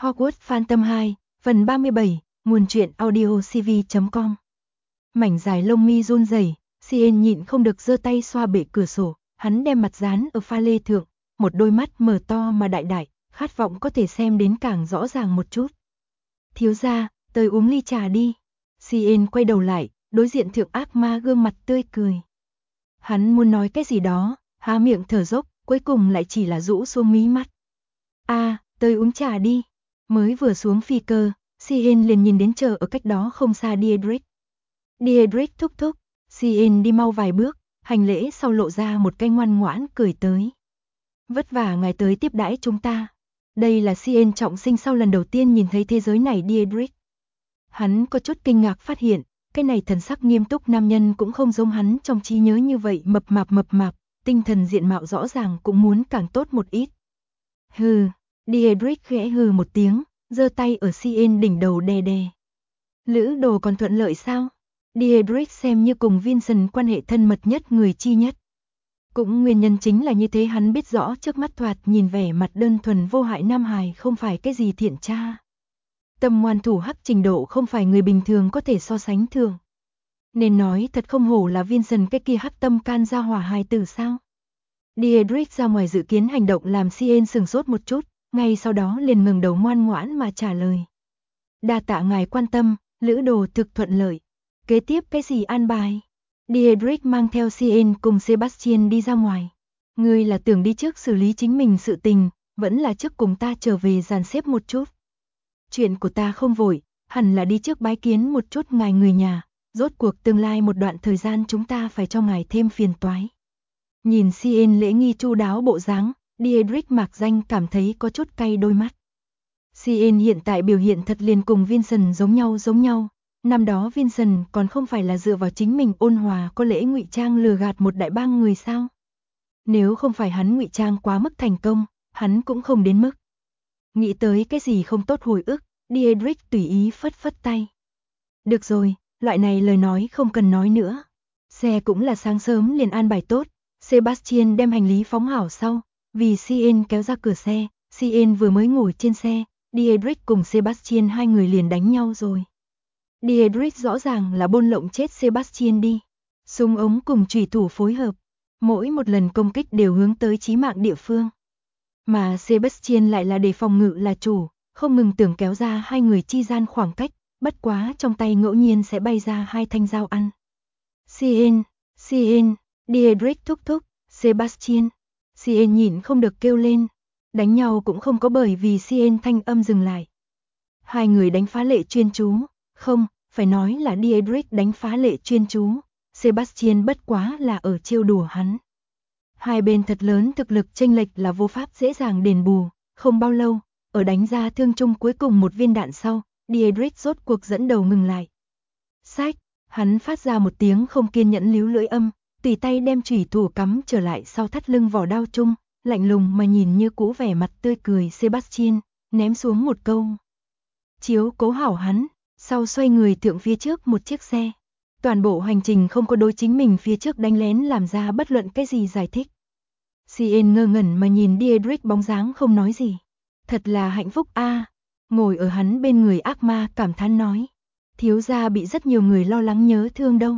Hogwarts Phantom 2, phần 37, nguồn truyện audio cv.com. Mảnh dài lông mi run rẩy, Cien nhịn không được giơ tay xoa bệ cửa sổ, hắn đem mặt dán ở pha lê thượng, một đôi mắt mở to mà đại đại, khát vọng có thể xem đến càng rõ ràng một chút. Thiếu gia, tới uống ly trà đi. Cien quay đầu lại, đối diện thượng ác ma gương mặt tươi cười. Hắn muốn nói cái gì đó, há miệng thở dốc, cuối cùng lại chỉ là rũ xuống mí mắt. Tới uống trà đi. Mới vừa xuống phi cơ, Cien liền nhìn đến chờ ở cách đó không xa Diedrich. Diedrich thúc thúc, Cien đi mau vài bước, hành lễ sau lộ ra một cái ngoan ngoãn cười tới. Vất vả ngài tới tiếp đãi chúng ta. Đây là Cien trọng sinh sau lần đầu tiên nhìn thấy thế giới này Diedrich. Hắn có chút kinh ngạc phát hiện, cái này thần sắc nghiêm túc nam nhân cũng không giống hắn trong trí nhớ như vậy mập mạp, tinh thần diện mạo rõ ràng cũng muốn càng tốt một ít. Hừ, Diedrich khẽ hừ một tiếng, giơ tay ở Cien đỉnh đầu đè đè. Lữ đồ còn thuận lợi sao? Diedrich xem như cùng Vincent quan hệ thân mật nhất người chi nhất. Cũng nguyên nhân chính là như thế hắn biết rõ trước mắt thoạt nhìn vẻ mặt đơn thuần vô hại nam hài không phải cái gì thiện tra. Tâm ngoan thủ hắc trình độ không phải người bình thường có thể so sánh thường. Nên nói thật không hổ là Vincent cái kia hắc tâm can ra hỏa hài tử sao. Diedrich ra ngoài dự kiến hành động làm Cien sừng sốt một chút, ngay sau đó liền ngừng đầu ngoan ngoãn mà trả lời. Đa tạ ngài quan tâm, lữ đồ thực thuận lợi. Kế tiếp cái gì an bài? Diedrich mang theo Cien cùng Sebastian đi ra ngoài. Ngươi là tưởng đi trước xử lý chính mình sự tình, vẫn là trước cùng ta trở về dàn xếp một chút. Chuyện của ta không vội, hẳn là đi trước bái kiến một chút ngài người nhà, rốt cuộc tương lai một đoạn thời gian chúng ta phải cho ngài thêm phiền toái. Nhìn Cien lễ nghi chu đáo bộ dáng, Diedrich mạc danh cảm thấy có chút cay đôi mắt. Cien hiện tại biểu hiện thật liền cùng Vincent giống nhau. Năm đó Vincent còn không phải là dựa vào chính mình ôn hòa có lễ ngụy trang lừa gạt một đại bang người sao? Nếu không phải hắn ngụy trang quá mức thành công, hắn cũng không đến mức. Nghĩ tới cái gì không tốt hồi ức, Diedrich tùy ý phất tay. Được rồi, loại này lời nói không cần nói nữa. Xe cũng là sáng sớm liền an bài tốt, Sebastian đem hành lý phóng hảo sau, vì Cien kéo ra cửa xe, Cien vừa mới ngồi trên xe, Diedrich cùng Sebastian hai người liền đánh nhau rồi. Diedrich rõ ràng là bôn lộng chết Sebastian đi. Súng ống cùng chủy thủ phối hợp, mỗi một lần công kích đều hướng tới chí mạng địa phương. Mà Sebastian lại là để phòng ngự là chủ, không ngừng tưởng kéo ra hai người chi gian khoảng cách, bất quá trong tay ngẫu nhiên sẽ bay ra hai thanh dao ăn. Cien, Diedrich thúc thúc, Sebastian. Cien nhịn không được kêu lên. Đánh nhau cũng không có bởi vì Cien thanh âm dừng lại. Hai người đánh phá lệ chuyên chú, không, phải nói là Diedrich đánh phá lệ chuyên chú, Sebastian bất quá là ở trêu đùa hắn. Hai bên thật lớn thực lực chênh lệch là vô pháp dễ dàng đền bù, không bao lâu, ở đánh ra thương chung cuối cùng một viên đạn sau, Diedrich rốt cuộc dẫn đầu ngừng lại. Xách, hắn phát ra một tiếng không kiên nhẫn líu lưỡi âm, tùy tay đem chủy thủ cắm trở lại sau thắt lưng vỏ đao chung, lạnh lùng mà nhìn như cũ vẻ mặt tươi cười Sebastian, ném xuống một câu. Chiếu cố hảo hắn, sau xoay người thượng phía trước một chiếc xe. Toàn bộ hành trình không có đối chính mình phía trước đánh lén làm ra bất luận cái gì giải thích. Cien ngơ ngẩn mà nhìn Diedrich bóng dáng không nói gì. Thật là hạnh phúc a. Ngồi ở hắn bên người ác ma cảm thán nói. Thiếu gia bị rất nhiều người lo lắng nhớ thương đâu.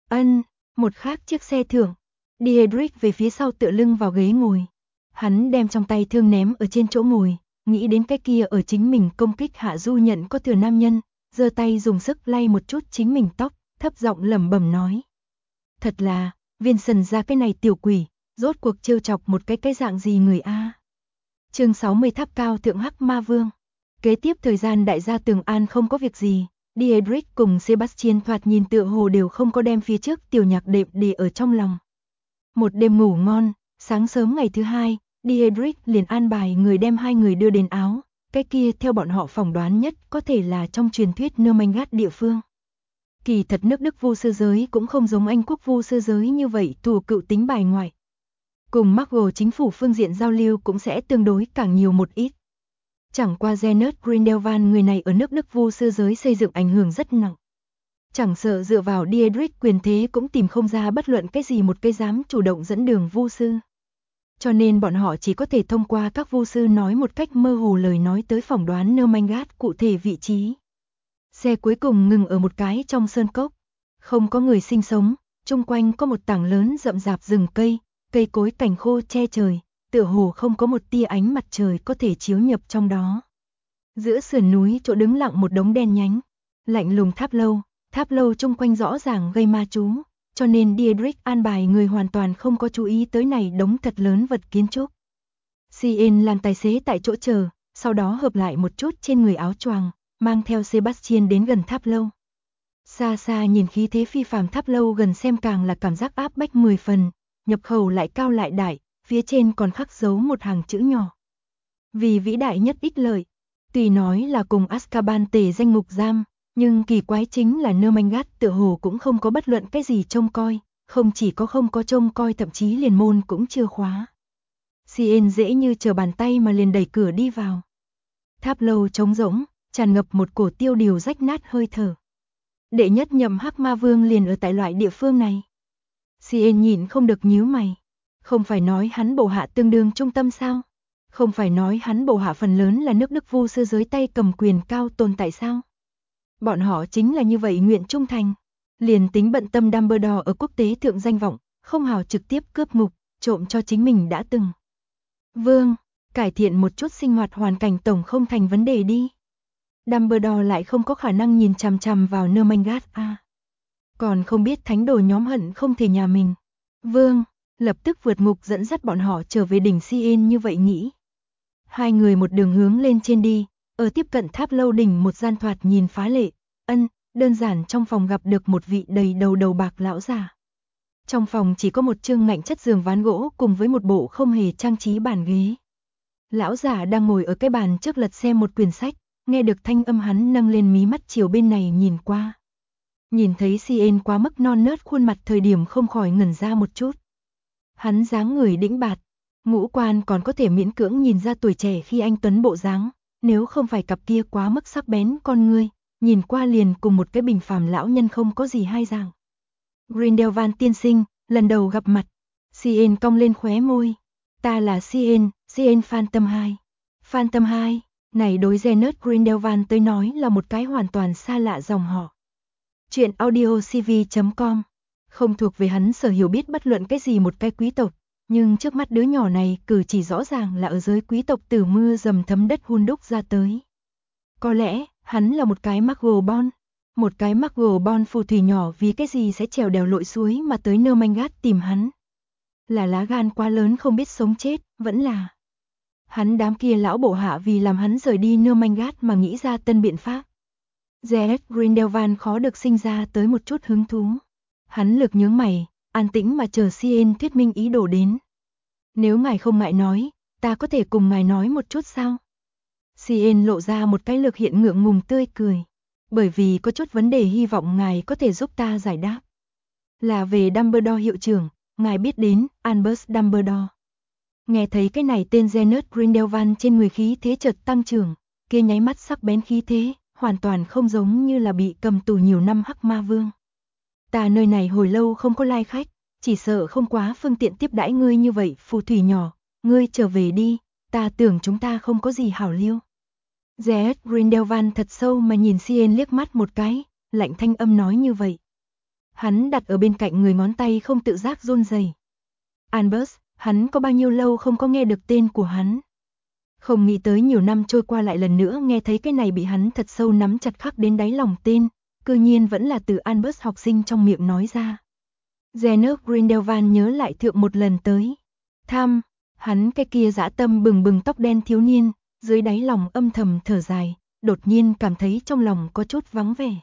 Một khác chiếc xe thưởng. Diedrich về phía sau tựa lưng vào ghế ngồi. Hắn đem trong tay thương ném ở trên chỗ ngồi, nghĩ đến cái kia ở chính mình công kích hạ du nhận có thừa nam nhân, giơ tay dùng sức lay một chút chính mình tóc, thấp giọng lẩm bẩm nói. Thật là, Vincent ra cái này tiểu quỷ, rốt cuộc trêu chọc một cái dạng gì người a. Chương 60 tháp cao thượng hắc ma vương. Kế tiếp thời gian đại gia Tường An không có việc gì, Diedrich cùng Sebastian thoạt nhìn tựa hồ đều không có đem phía trước tiểu nhạc đệm để ở trong lòng. Một đêm ngủ ngon, sáng sớm ngày thứ hai, Diedrich liền an bài người đem hai người đưa đến Áo, cái kia theo bọn họ phỏng đoán nhất có thể là trong truyền thuyết Nomengat địa phương. Kỳ thật nước Đức vu sư giới cũng không giống Anh quốc vu sư giới như vậy thủ cựu tính bài ngoại. Cùng Marvel chính phủ phương diện giao lưu cũng sẽ tương đối càng nhiều một ít. Chẳng qua Gennard Grindelwald người này ở nước Đức vu sư giới xây dựng ảnh hưởng rất nặng. Chẳng sợ dựa vào Diedrich quyền thế cũng tìm không ra bất luận cái gì một cái dám chủ động dẫn đường vu sư. cho nên bọn họ chỉ có thể thông qua các vu sư nói một cách mơ hồ lời nói tới phỏng đoán Nermangat cụ thể vị trí. Xe cuối cùng ngừng ở một cái trong sơn cốc, không có người sinh sống, chung quanh có một tảng lớn rậm rạp rừng cây, cây cối cành khô che trời, tựa hồ không có một tia ánh mặt trời có thể chiếu nhập trong đó. Giữa sườn núi chỗ đứng lặng một đống đen nhánh, lạnh lùng tháp lâu chung quanh rõ ràng gây ma chú, cho nên Diedrich an bài người hoàn toàn không có chú ý tới này đống thật lớn vật kiến trúc. Cien làm tài xế tại chỗ chờ, sau đó hợp lại một chút trên người áo choàng, mang theo Sebastian đến gần tháp lâu. Xa xa nhìn khí thế phi phàm tháp lâu gần xem càng là cảm giác áp bách 10 phần, nhập khẩu lại cao lại đại, phía trên còn khắc dấu một hàng chữ nhỏ. Vì vĩ đại nhất ích lợi, tuy nói là cùng Azkaban tề danh ngục giam, nhưng kỳ quái chính là Nermangat tựa hồ cũng không có bất luận cái gì trông coi, không chỉ có không có trông coi thậm chí liền môn cũng chưa khóa. Cien dễ như trở bàn tay mà liền đẩy cửa đi vào. Tháp lâu trống rỗng, tràn ngập một cổ tiêu điều rách nát hơi thở. Đệ nhất nhậm Hắc Ma Vương liền ở tại loại địa phương này. Cien nhìn không được nhíu mày. Không phải nói hắn bộ hạ tương đương trung tâm sao? Không phải nói hắn bộ hạ phần lớn là nước Đức vu sư giới tay cầm quyền cao tồn tại sao? Bọn họ chính là như vậy nguyện trung thành. Liền tính bận tâm Dumbledore ở quốc tế thượng danh vọng, không hào trực tiếp cướp ngục, trộm cho chính mình đã từng. Vương, cải thiện một chút sinh hoạt hoàn cảnh tổng không thành vấn đề đi. Dumbledore lại không có khả năng nhìn chằm chằm vào Nermangat à. Còn không biết thánh đồ nhóm hận không thể nhà mình. Vương, lập tức vượt ngục dẫn dắt bọn họ trở về đỉnh Cien như vậy nghĩ. Hai người một đường hướng lên trên đi, ở tiếp cận tháp lâu đỉnh một gian thoạt nhìn phá lệ, đơn giản trong phòng gặp được một vị đầy đầu bạc lão già. Trong phòng chỉ có một chương ngạnh chất giường ván gỗ cùng với một bộ không hề trang trí bàn ghế. Lão già đang ngồi ở cái bàn trước lật xem một quyển sách, nghe được thanh âm hắn nâng lên mí mắt chiều bên này nhìn qua. Nhìn thấy Cien quá mức non nớt khuôn mặt thời điểm không khỏi ngẩn ra một chút. Hắn dáng người đĩnh bạt, ngũ quan còn có thể miễn cưỡng nhìn ra tuổi trẻ khi anh tuấn bộ dáng, nếu không phải cặp kia quá mức sắc bén con ngươi, nhìn qua liền cùng một cái bình phàm lão nhân không có gì hai dạng. Grindelwald tiên sinh, lần đầu gặp mặt. Cien cong lên khóe môi. Ta là Cien Phantom 2. Phantom 2, này đối Zenet Grindelwald tới nói là một cái hoàn toàn xa lạ dòng họ. Chuyện audiocv.com không thuộc về hắn sở hiểu biết bất luận cái gì một cái quý tộc, nhưng trước mắt đứa nhỏ này cử chỉ rõ ràng là ở giới quý tộc từ mưa dầm thấm đất hun đúc ra tới. Có lẽ, hắn là một cái Muggle-born. Một cái Muggle-born phù thủy nhỏ vì cái gì sẽ trèo đèo lội suối mà tới Nermangat tìm hắn. Là lá gan quá lớn không biết sống chết, vẫn là hắn đám kia lão bộ hạ vì làm hắn rời đi Nermangat mà nghĩ ra tân biện pháp. Zenet Grindelwald khó được sinh ra tới một chút hứng thú. Hắn lực nhướng mày, an tĩnh mà chờ Cien thuyết minh ý đồ đến. Nếu ngài không ngại nói, ta có thể cùng ngài nói một chút sao? Cien lộ ra một cái lực hiện ngượng ngùng tươi cười. Bởi vì có chút vấn đề hy vọng ngài có thể giúp ta giải đáp. Là về Dumbledore hiệu trưởng, ngài biết đến, Albus Dumbledore. Nghe thấy cái này tên Zenet Grindelwald trên người khí thế chợt tăng trưởng, kia nháy mắt sắc bén khí thế, hoàn toàn không giống như là bị cầm tù nhiều năm Hắc Ma Vương. Ta nơi này hồi lâu không có lai khách, chỉ sợ không quá phương tiện tiếp đãi ngươi như vậy, phù thủy nhỏ, ngươi trở về đi, ta tưởng chúng ta không có gì hảo liêu. Zenet Grindelwald thật sâu mà nhìn Cien liếc mắt một cái, lạnh thanh âm nói như vậy. Hắn đặt ở bên cạnh người ngón tay không tự giác run rẩy. Albus, hắn có bao nhiêu lâu không có nghe được tên của hắn. Không nghĩ tới nhiều năm trôi qua lại lần nữa nghe thấy cái này bị hắn thật sâu nắm chặt khắc đến đáy lòng tên, cư nhiên vẫn là từ Albus học sinh trong miệng nói ra. Zenet Grindelwald nhớ lại thượng một lần tới thăm, hắn cái kia dã tâm bừng bừng tóc đen thiếu niên, dưới đáy lòng âm thầm thở dài, đột nhiên cảm thấy trong lòng có chút vắng vẻ.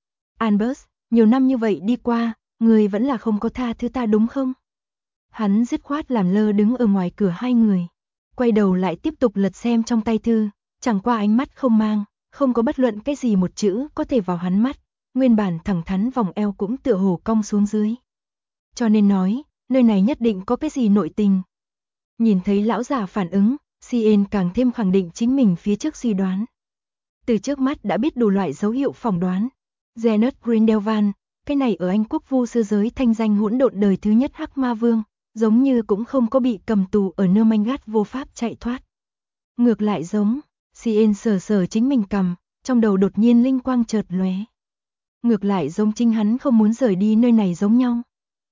Albus, nhiều năm như vậy đi qua, người vẫn là không có tha thứ ta đúng không? Hắn dứt khoát làm lơ đứng ở ngoài cửa hai người, quay đầu lại tiếp tục lật xem trong tay thư, chẳng qua ánh mắt không mang, không có bất luận cái gì một chữ có thể vào hắn mắt, nguyên bản thẳng thắn vòng eo cũng tựa hồ cong xuống dưới. Cho nên nói, nơi này nhất định có cái gì nội tình. Nhìn thấy lão già phản ứng, Cien càng thêm khẳng định chính mình phía trước suy đoán. Từ trước mắt đã biết đủ loại dấu hiệu phỏng đoán. Zenet Grindelwald, cái này ở Anh quốc vu sư giới thanh danh hỗn độn đời thứ nhất Hắc Ma Vương, giống như cũng không có bị cầm tù ở Nermangat vô pháp chạy thoát. Ngược lại giống, Cien sờ sờ chính mình cằm, trong đầu đột nhiên linh quang chợt lóe. Ngược lại giống chính hắn không muốn rời đi nơi này giống nhau.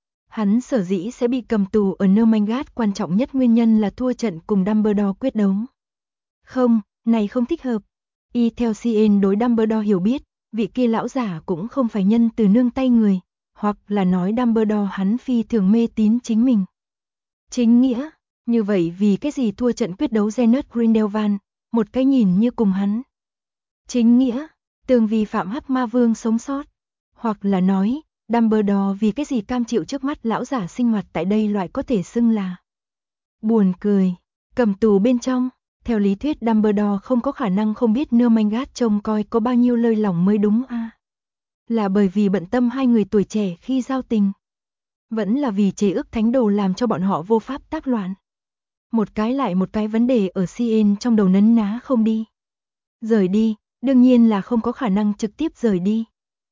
Hắn sở dĩ sẽ bị cầm tù ở Nermangat quan trọng nhất nguyên nhân là thua trận cùng Dumbledore quyết đấu. Không, này không thích hợp. Y theo Cien đối Dumbledore hiểu biết, vị kia lão giả cũng không phải nhân từ nương tay người, hoặc là nói Dumbledore hắn phi thường mê tín chính mình. Chính nghĩa, như vậy vì cái gì thua trận quyết đấu Gennard Grindelwald, một cái nhìn như cùng hắn. Chính nghĩa, tường vì phạm hắc ma vương sống sót, hoặc là nói, Dumbledore vì cái gì cam chịu trước mắt lão giả sinh hoạt tại đây loại có thể xưng là buồn cười, cầm tù bên trong. Theo lý thuyết Dumbledore không có khả năng không biết Nermangat trông coi có bao nhiêu lơi lỏng mới đúng a. Là bởi vì bận tâm hai người tuổi trẻ khi giao tình. Vẫn là vì chế ước thánh đồ làm cho bọn họ vô pháp tác loạn. Một cái lại một cái vấn đề ở Cien trong đầu nấn ná không đi. Rời đi, đương nhiên là không có khả năng trực tiếp rời đi.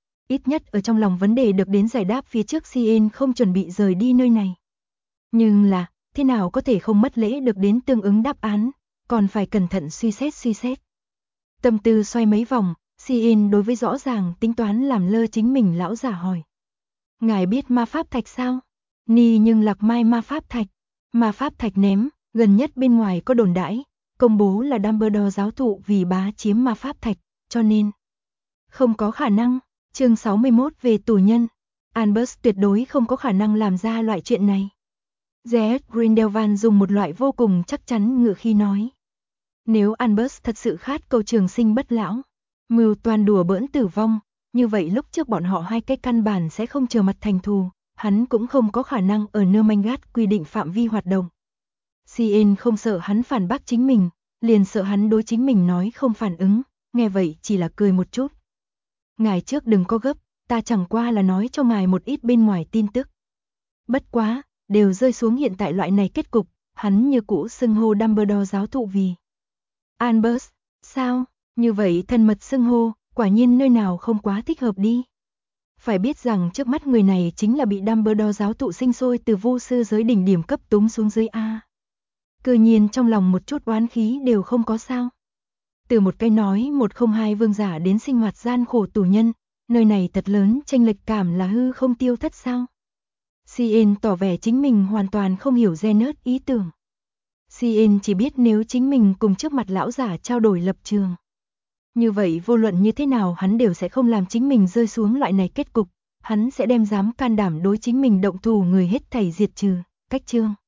Ít nhất ở trong lòng vấn đề được đến giải đáp phía trước Cien không chuẩn bị rời đi nơi này. Nhưng là, thế nào có thể không mất lễ được đến tương ứng đáp án, còn phải cẩn thận suy xét. Tâm tư xoay mấy vòng, Cien đối với rõ ràng tính toán làm lơ chính mình lão giả hỏi. Ngài biết ma pháp thạch sao? Ni nhưng lạc mai ma pháp thạch. Ma pháp thạch ném, gần nhất bên ngoài có đồn đãi, công bố là Dumbledore giáo thụ vì bá chiếm ma pháp thạch, cho nên không có khả năng. Chương 61 về tù nhân. Albus tuyệt đối không có khả năng làm ra loại chuyện này. Gennard Grindelwald dùng một loại vô cùng chắc chắn ngữ khi nói. Nếu Albus thật sự khát cầu trường sinh bất lão, mưu toàn đùa bỡn tử vong, như vậy lúc trước bọn họ hai cái căn bản sẽ không trở mặt thành thù, hắn cũng không có khả năng ở Nermangat quy định phạm vi hoạt động. Cien không sợ hắn phản bác chính mình, liền sợ hắn đối chính mình nói không phản ứng, nghe vậy chỉ là cười một chút. Ngài trước đừng có gấp, ta chẳng qua là nói cho ngài một ít bên ngoài tin tức. Bất quá, đều rơi xuống hiện tại loại này kết cục, hắn như cũ xưng hô Dumbledore giáo thụ vì Albus, sao, như vậy thân mật xưng hô, quả nhiên nơi nào không quá thích hợp đi. Phải biết rằng trước mắt người này chính là bị Dumbledore giáo thụ sinh sôi từ vô sư giới đỉnh điểm cấp túng xuống dưới A. Cơ nhiên trong lòng một chút oán khí đều không có sao. Từ một cái nói 102 vương giả đến sinh hoạt gian khổ tù nhân, nơi này thật lớn chênh lệch cảm là hư không tiêu thất sao. Cien tỏ vẻ chính mình hoàn toàn không hiểu Gennard ý tưởng. Cien chỉ biết nếu chính mình cùng trước mặt lão giả trao đổi lập trường. Như vậy vô luận như thế nào hắn đều sẽ không làm chính mình rơi xuống loại này kết cục, hắn sẽ đem dám can đảm đối chính mình động thủ người hết thảy diệt trừ, cách chương.